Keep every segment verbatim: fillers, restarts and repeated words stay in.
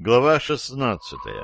Глава шестнадцатая.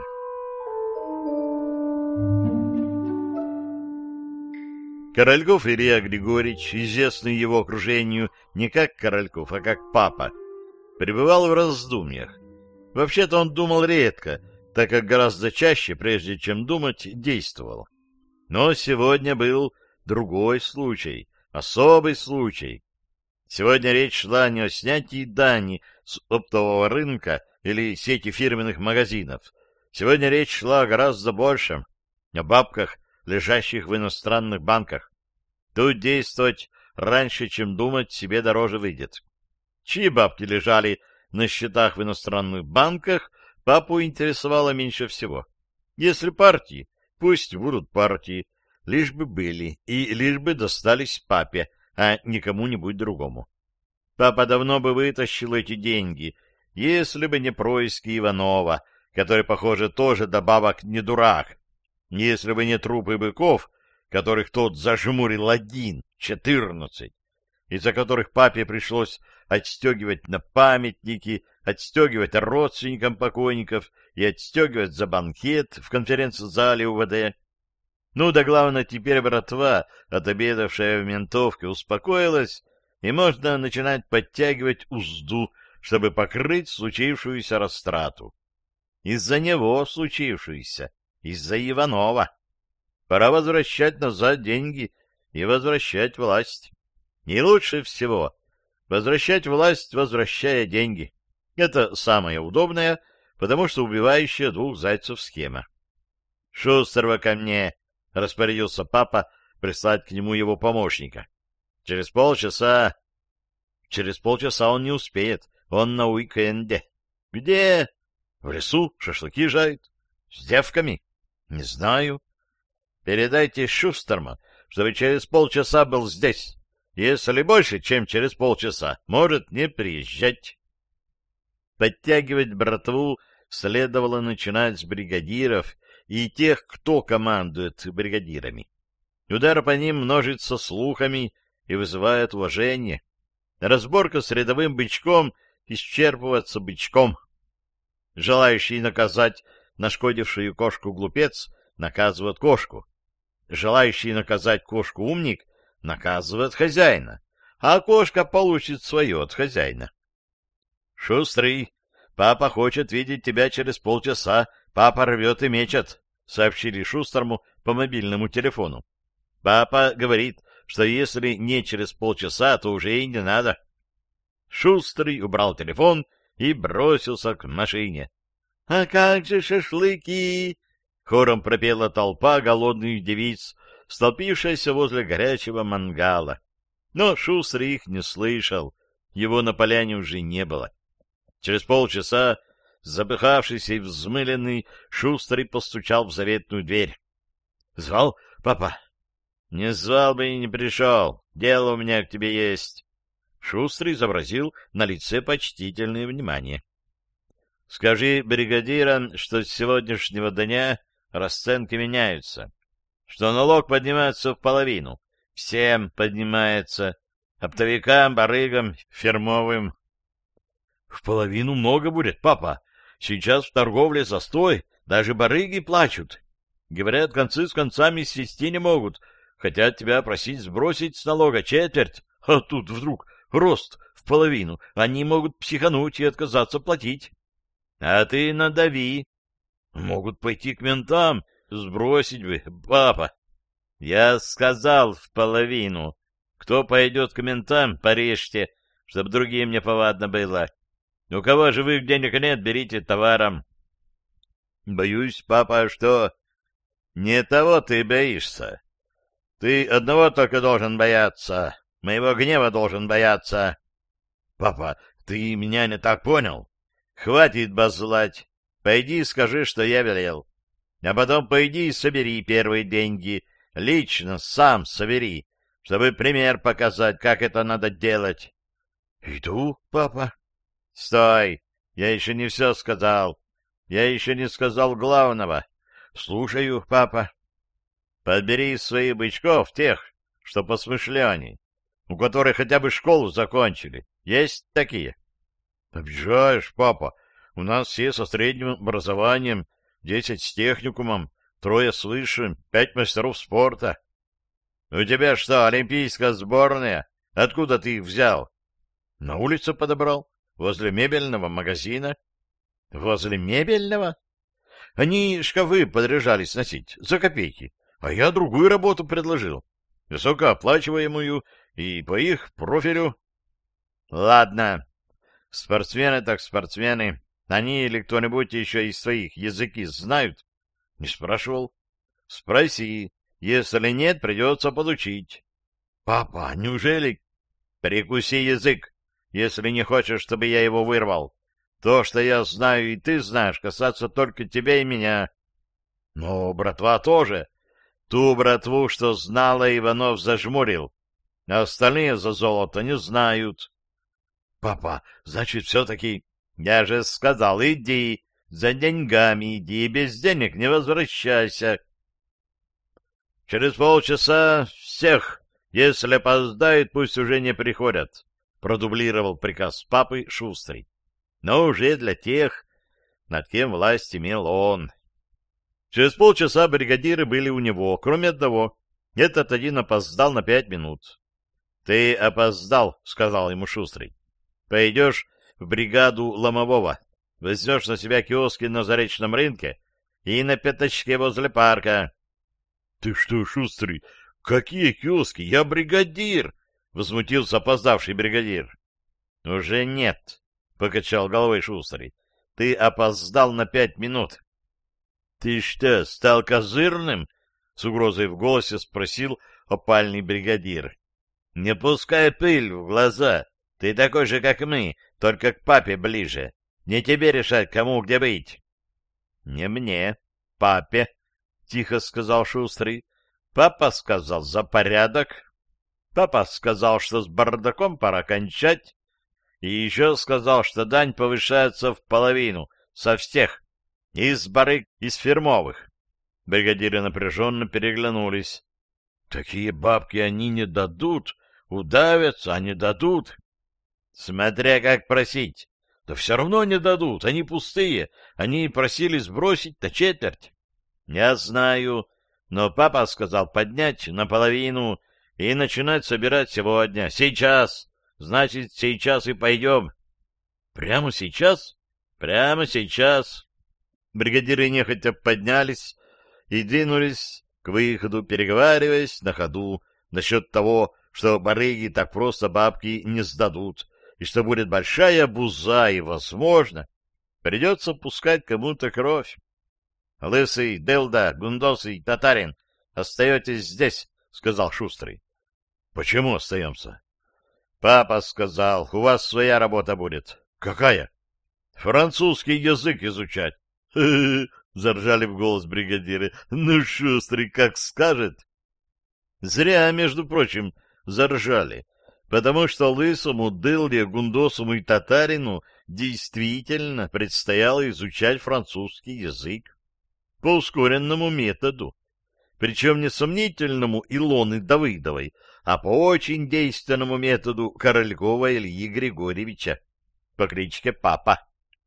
Корольков Илья Григорьевич, известный его окружению не как Корольков, а как папа, пребывал в раздумьях. Вообще-то он думал редко, так как гораздо чаще, прежде чем думать, действовал. Но сегодня был другой случай, особый случай. Сегодня речь шла не о снятии дани с оптового рынка или сети фирменных магазинов. Сегодня речь шла о гораздо большем, о бабках, лежащих в иностранных банках. Тут действовать раньше, чем думать, себе дороже выйдет. Чьи бабки лежали на счетах в иностранных банках, папу интересовало меньше всего. Если партии, пусть будут партии, лишь бы были и лишь бы достались папе, а не кому-нибудь другому. Папа давно бы вытащил эти деньги, если бы не происки Иванова, который, похоже, тоже добавок не дурак, если бы не трупы быков, которых тот зажмурил один, четырнадцать, из-за которых папе пришлось отстегивать на памятники, отстегивать родственникам покойников и отстегивать за банкет в конференц-зале УВД. Ну да главное, теперь братва, отобедавшая в ментовке, успокоилась, и можно начинать подтягивать узду, чтобы покрыть случившуюся растрату. Из-за него случившуюся, из-за Иванова. Пора возвращать назад деньги и возвращать власть. И лучше всего возвращать власть, возвращая деньги. Это самое удобное, потому что убивающая двух зайцев схема. — Шустрого ко мне! — распорядился папа прислать к нему его помощника. — Через полчаса... Через полчаса он не успеет. Он на уикенде. — Где? — В лесу. Шашлыки жарит. — С девками? — Не знаю. — Передайте Шустерму, чтобы через полчаса был здесь. Если больше, чем через полчаса, может не приезжать. Подтягивать братву следовало начинать с бригадиров и тех, кто командует бригадирами. Удар по ним множится слухами и вызывает уважение. Разборка с рядовым бычком исчерпывается бычком. Желающий наказать нашкодившую кошку глупец наказывает кошку. Желающий наказать кошку умник наказывает хозяина, а кошка получит свое от хозяина. — Шустрый, папа хочет видеть тебя через полчаса, папа рвет и мечет, — сообщили Шустрому по мобильному телефону. Папа говорит, что если не через полчаса, то уже и не надо. Шустрый убрал телефон и бросился к машине. — А как же шашлыки? — хором пропела толпа голодных девиц, столпившаяся возле горячего мангала. Но Шустрый их не слышал, его на поляне уже не было. Через полчаса, запыхавшийся и взмыленный, Шустрый постучал в заветную дверь. — Звал, папа? — Не звал бы и не пришел, дело у меня к тебе есть. Шустрый изобразил на лице почтительное внимание. — Скажи бригадирам, что с сегодняшнего дня расценки меняются, что налог поднимается в половину, всем поднимается, оптовикам, барыгам, фирмовым. — В половину много будет, папа. Сейчас в торговле застой, даже барыги плачут. Говорят, концы с концами свести не могут, хотят тебя просить сбросить с налога четверть, а тут вдруг рост в половину, они могут психануть и отказаться платить. А ты надави. Могут пойти к ментам, сбросить бы, папа. Я сказал в половину. Кто пойдет к ментам, порежьте, чтобы другим не повадно было. У кого живых денег нет, берите товаром. Боюсь, папа, что... Не того ты боишься. Ты одного только должен бояться. Моего гнева должен бояться. Папа, ты меня не так понял. Хватит базлать. Пойди и скажи, что я велел. А потом пойди и собери первые деньги. Лично сам собери, чтобы пример показать, как это надо делать. Иду, папа. Стой, я еще не все сказал. Я еще не сказал главного. Слушаю, папа. Подбери из своих бычков тех, что посмышленней, у которых хотя бы школу закончили. Есть такие? Обижаешь, папа. У нас все со средним образованием, десять с техникумом, трое с высшим, пять мастеров спорта. У тебя что, олимпийская сборная? Откуда ты их взял? На улице подобрал, возле мебельного магазина. Возле мебельного? Они шкафы подряжались носить за копейки, а я другую работу предложил, высокооплачиваемую и по их профилю. Ладно, спортсмены так спортсмены. Они или кто-нибудь еще из своих языки знают? Не спрашивал. Спроси. Если нет, придется подучить. Папа, неужели? Прикуси язык, если не хочешь, чтобы я его вырвал. То, что я знаю и ты знаешь, касается только тебя и меня. Но братва тоже. Ту братву, что знала, Иванов зажмурил. А остальные за золото не знают. Папа, значит, все-таки... Я же сказал, иди, за деньгами иди, без денег не возвращайся. Через полчаса всех, если опоздают, пусть уже не приходят, продублировал приказ папы Шустрый. Но уже для тех, над кем власть имел он. Через полчаса бригадиры были у него, кроме одного. Этот один опоздал на пять минут. — Ты опоздал, — сказал ему Шустрый. — Пойдешь в бригаду ломового, возьмешь на себя киоски на Заречном рынке и на пятачке возле парка. — Ты что, Шустрый, какие киоски? Я бригадир! — возмутился опоздавший бригадир. — Уже нет, — покачал головой Шустрый. — Ты опоздал на пять минут. — Ты что, стал козырным? — с угрозой в голосе спросил опальный бригадир. — Не пускай пыль в глаза. Ты такой же, как мы, только к папе ближе. Не тебе решать, кому где быть. — Не мне, папе, — тихо сказал Шустрый. Папа сказал за порядок. Папа сказал, что с бардаком пора кончать. И еще сказал, что дань повышается в половину, со всех, из барыг, из фирмовых. Бригадиры напряженно переглянулись. — Такие бабки они не дадут, удавятся, они дадут. — Смотря как просить. Да все равно не дадут, они пустые. Они просили сбросить на четверть. — Я знаю, но папа сказал поднять наполовину и начинать собирать сегодня. Сейчас. Значит, сейчас и пойдем. — Прямо сейчас? — Прямо сейчас. Бригадиры нехотя поднялись и двинулись к выходу, переговариваясь на ходу насчет того, что барыги так просто бабки не сдадут, и что будет большая буза, и, возможно, придется пускать кому-то кровь. — Лысый, Делда, Гундосый, Татарин, остаетесь здесь, — сказал Шустрый. — Почему остаемся? — Папа сказал, у вас своя работа будет. — Какая? — Французский язык изучать. — заржали в голос бригадиры. — Ну, Шустрый, как скажет. Зря, между прочим, заржали, потому что Лысому, Дылде, Гундосому и Татарину действительно предстояло изучать французский язык по ускоренному методу, причем не сомнительному Илоны Давыдовой, а по очень действенному методу Королькова Ильи Григорьевича по кличке Папа.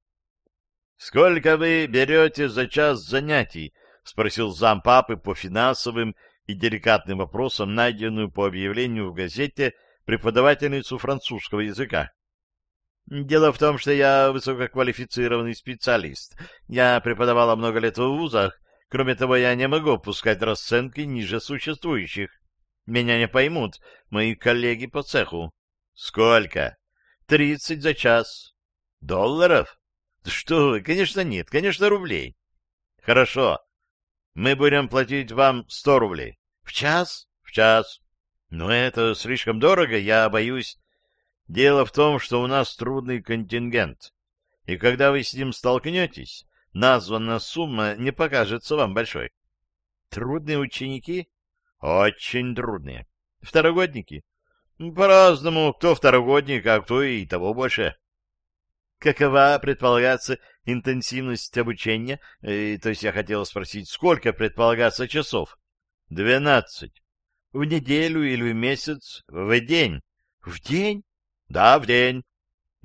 — Сколько вы берете за час занятий? — спросил зам Папы по финансовым и деликатным вопросам, найденную по объявлению в газете преподавательницу французского языка. — Дело в том, что я высококвалифицированный специалист. Я преподавала много лет в вузах. Кроме того, я не могу опускать расценки ниже существующих. Меня не поймут мои коллеги по цеху. — Сколько? — Тридцать за час. — Долларов? — Что вы, конечно, нет, конечно, рублей. — Хорошо. Мы будем платить вам сто рублей. — В час? — В час. — Но это слишком дорого, я боюсь. Дело в том, что у нас трудный контингент, и когда вы с ним столкнетесь, названная сумма не покажется вам большой. — Трудные ученики? — Очень трудные. — Второгодники? — По-разному, кто второгодник, а кто и того больше. — Какова предполагается интенсивность обучения? Э, то есть я хотел спросить, сколько предполагается часов? — Двенадцать. — В неделю или в месяц? — В день. — В день? — Да, в день. —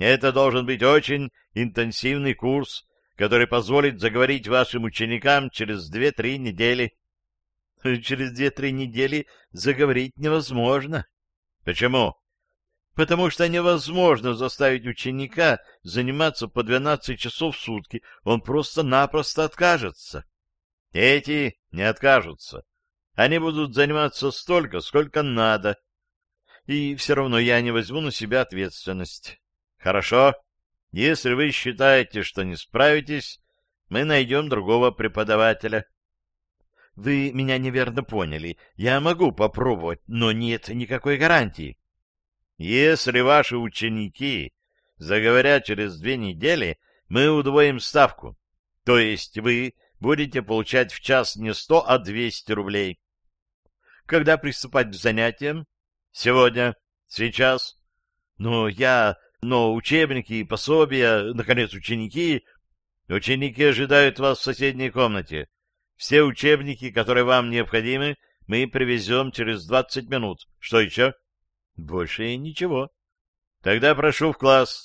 Это должен быть очень интенсивный курс, который позволит заговорить вашим ученикам через две-три недели. Через две-три недели заговорить невозможно. Почему? Потому что невозможно заставить ученика заниматься по двенадцать часов в сутки. Он просто-напросто откажется. Эти не откажутся. Они будут заниматься столько, сколько надо. И все равно я не возьму на себя ответственность. Хорошо. Если вы считаете, что не справитесь, мы найдем другого преподавателя. Вы меня неверно поняли. Я могу попробовать, но нет никакой гарантии. Если ваши ученики заговорят через две недели, мы удвоим ставку. То есть вы будете получать в час не сто, а двести рублей. Когда приступать к занятиям? Сегодня. Сейчас. Но я... Но учебники и пособия, наконец, ученики... Ученики ожидают вас в соседней комнате. Все учебники, которые вам необходимы, мы привезем через двадцать минут. Что еще? Больше ничего. Тогда прошу в класс.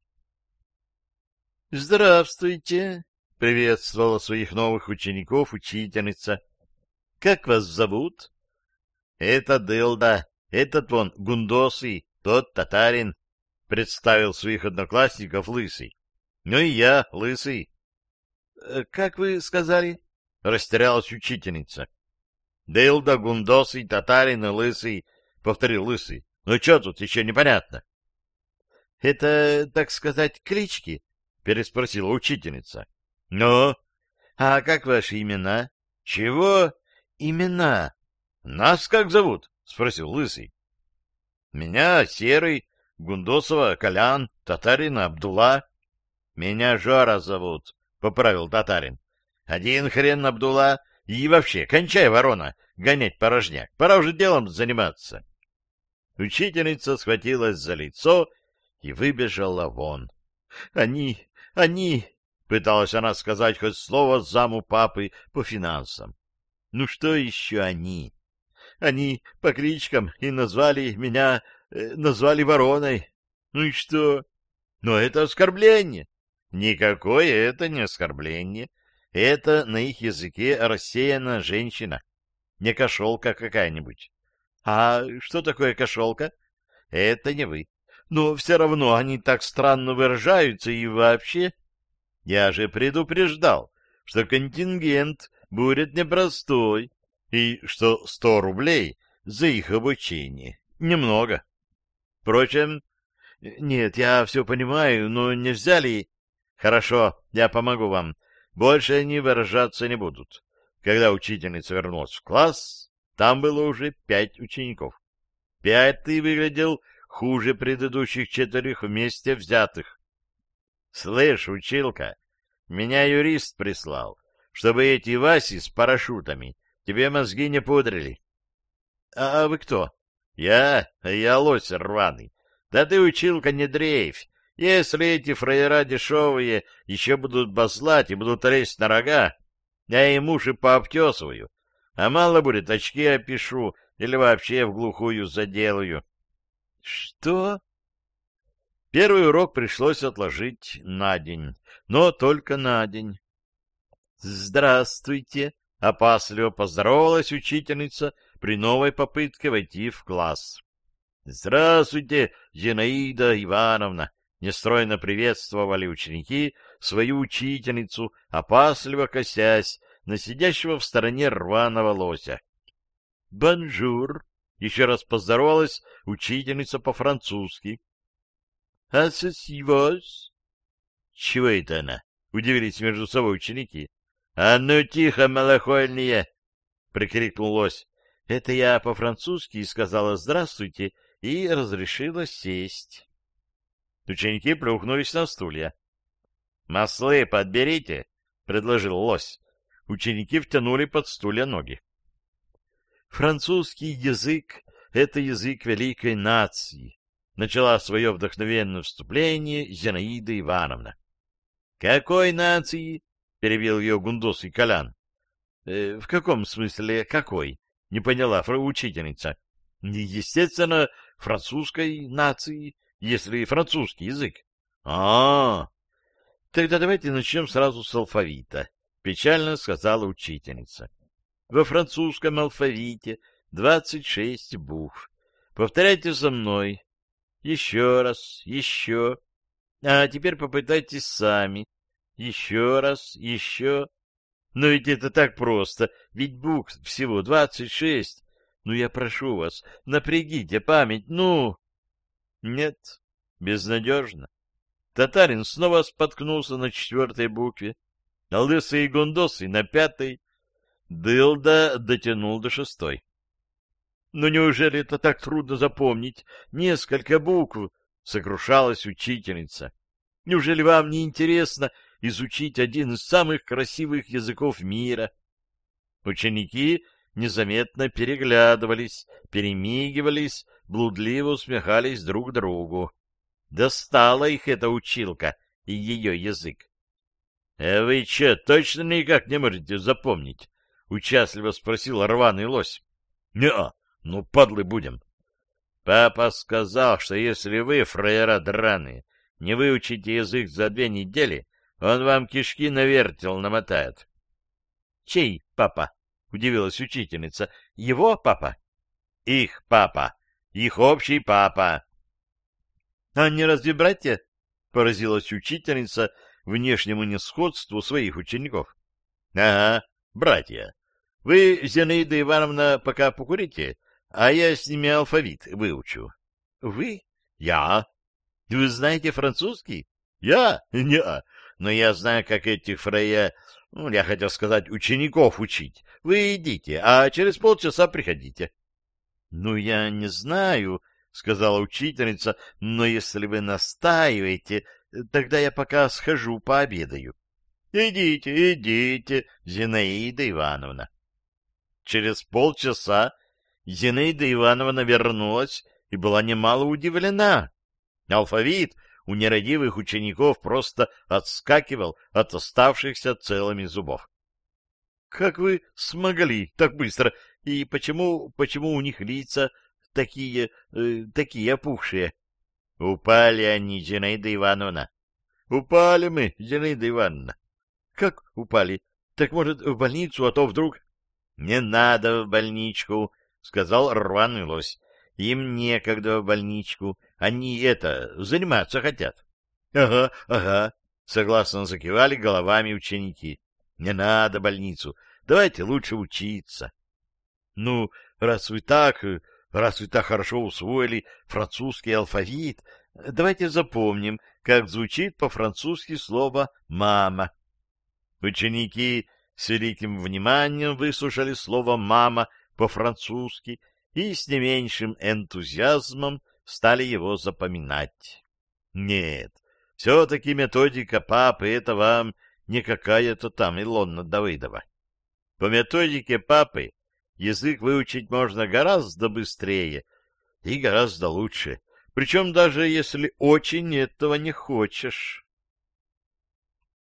Здравствуйте, приветствовала своих новых учеников учительница. Как вас зовут? Это Дылда, этот вон Гундосый, тот татарин, представил своих одноклассников Лысый. Ну и я, Лысый. Как вы сказали? Растерялась учительница. Дылда, Гундосый, татарин и Лысый, повторил Лысый. Ну что тут еще непонятно? — Это, так сказать, клички? — переспросила учительница. — Ну? — А как ваши имена? — Чего? — Имена. — Нас как зовут? — спросил Лысый. — Меня Серый, Гундосова Колян, татарина Абдулла. — Меня Жора зовут, — поправил татарин. — Один хрен Абдулла. И вообще, кончай, ворона, гонять порожняк. Пора уже делом заниматься. Учительница схватилась за лицо и выбежала вон. — Они, они... — пыталась она сказать хоть слово заму папы по финансам. — Ну что еще они? Они по кличкам и назвали меня... Э, назвали вороной. Ну и что? Но это оскорбление. Никакое это не оскорбление. Это на их языке рассеянная женщина. Не кошелка какая-нибудь. А что такое кошелка? Это не вы. Но все равно они так странно выражаются и вообще... Я же предупреждал, что контингент будет непростой, и что сто рублей за их обучение. Немного. Впрочем, нет, я все понимаю, но нельзя ли... Хорошо, я помогу вам. Больше они выражаться не будут. Когда учительница вернулась в класс, там было уже пять учеников. Пятый выглядел хуже предыдущих четырех вместе взятых. — Слышь, училка, меня юрист прислал, чтобы эти Васи с парашютами тебе мозги не пудрили. — А вы кто? — Я, я лось рваный. Да ты, училка, не дрейфь. Если эти фраера дешевые еще будут баслать и будут лезть на рога, я им уши пообтесываю, а мало будет, очки опишу или вообще в глухую заделаю. — Что? Первый урок пришлось отложить на день, но только на день. — Здравствуйте! — опасливо поздоровалась учительница при новой попытке войти в класс. — Здравствуйте, Зинаида Ивановна! — нестройно приветствовали ученики свою учительницу, опасливо косясь на сидящего в стороне рваного лося. — Бонжур! — еще раз поздоровалась учительница по-французски. — А сосивос? — Чего это она? — удивились между собой ученики. — А ну тихо, малохольные! — прикрикнул лось. — Это я по-французски сказала «здравствуйте» и разрешила сесть. Ученики плюхнулись на стулья. — Маслы подберите, — предложил лось. Ученики втянули под стулья ноги. — Французский язык — это язык великой нации, — начала свое вдохновенное вступление Зинаида Ивановна. — Какой нации? — перебил ее Гундосый Колян. «Э, — В каком смысле какой? — не поняла учительница. — Естественно, французской нации, если французский язык. А, тогда давайте начнем сразу с алфавита, печально сказала учительница. Во французском алфавите двадцать шесть букв. Повторяйте за мной. Еще раз, еще. А теперь попытайтесь сами. Еще раз, еще. Но ведь это так просто, ведь букв всего двадцать шесть. Ну, я прошу вас, напрягите память, ну... Нет, безнадежно. Татарин снова споткнулся на четвертой букве, а лысый и гундосый на пятой. Дылда дотянул до шестой. Но неужели это так трудно запомнить? Несколько букв, сокрушалась учительница. Неужели вам не интересно изучить один из самых красивых языков мира? Ученики незаметно переглядывались, перемигивались, блудливо усмехались друг другу. Достала их эта училка и ее язык. — А вы че, точно никак не можете запомнить? — участливо спросил рваный лось. — Не-а, ну падлы будем. Папа сказал, что если вы, фраера драные, не выучите язык за две недели, он вам кишки на вертел намотает. — Чей папа? — удивилась учительница. — Его папа? — Их папа. Их общий папа. — А не разве братья? — поразилась учительница внешнему несходству своих учеников. — Ага, братья. Вы, Зинаида Ивановна, пока покурите, а я с ними алфавит выучу. — Вы? — Я. — Вы знаете французский? — Я? — Не. Но я знаю, как этих фрая, ну, я хотел сказать, учеников учить. Вы идите, а через полчаса приходите. — Ну, я не знаю, — сказала учительница, — но если вы настаиваете, тогда я пока схожу пообедаю. — Идите, идите, Зинаида Ивановна. Через полчаса Зинаида Ивановна вернулась и была немало удивлена. Алфавит у нерадивых учеников просто отскакивал от оставшихся целыми зубов. — Как вы смогли так быстро? И почему, почему у них лица такие, э, такие опухшие? — Упали они, Зинаида Ивановна. — Упали мы, Зинаида Ивановна. — Как упали? Так, может, в больницу, а то вдруг... — Не надо в больничку, — сказал рваный лось. — Им некогда в больничку. Они, это, заниматься хотят. — Ага, ага, — согласно закивали головами ученики. — Не надо больницу. Давайте лучше учиться. — Ну, раз вы так, раз вы так хорошо усвоили французский алфавит, давайте запомним, как звучит по-французски слово «мама». Ученики с великим вниманием выслушали слово «мама» по-французски и с не меньшим энтузиазмом стали его запоминать. Нет, все-таки методика папы — это вам не какая-то там Илона Давыдова. По методике папы язык выучить можно гораздо быстрее и гораздо лучше, причем даже если очень этого не хочешь.